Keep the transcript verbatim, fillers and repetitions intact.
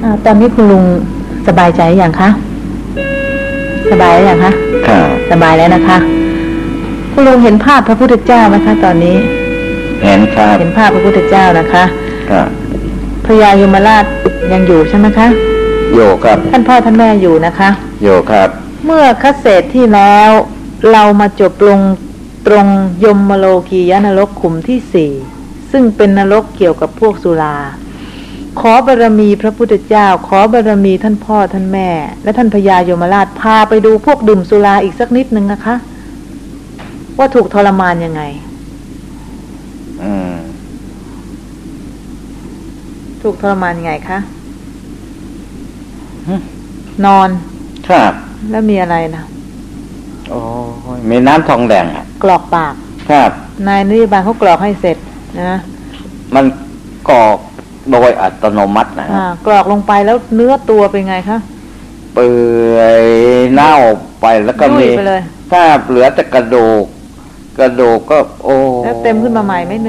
อ่าตอนนี้คุณลุงสบายใจอย่างคะสบายแล้วอย่างคะครับสบายแล้วนะคะคุณลุงเห็นภาพพระพุทธเจ้าไหมคะตอนนี้เห็นครับเห็นภาพพระพุทธเจ้านะคะครับพญายมราชยังอยู่ใช่ไหมคะอยู่ครับท่านพ่อท่านแม่อยู่นะคะอยู่ครับเมื่อคเศษที่แล้วเรามาจบลงตรงยมโลกียนรกขุมที่สี่ซึ่งเป็นนรกเกี่ยวกับพวกสุราขอบารมีพระพุทธเจ้าขอบารมีท่านพ่อท่านแม่และท่านพญายมราชพาไปดูพวกดื่มสุราอีกสักนิดนึงนะคะว่าถูกทรมานยังไงอืมถูกทรมานยังไงคะนอนครับแล้วมีอะไรนะโอ้มีน้ำทองแดงกรอกปากครับนายนิบาลเขากรอกให้เสร็จนะมันกรอกโดยอัตโนมัตินะอ่ากรอกลงไปแล้วเนื้อตัวเป็นไงคะเปื่อยเน่าไปแล้วก็มีถ้าเหลือแต่กระดูกกระดูกก็โอ้แล้วเต็มขึ้นมาใหม่ไม่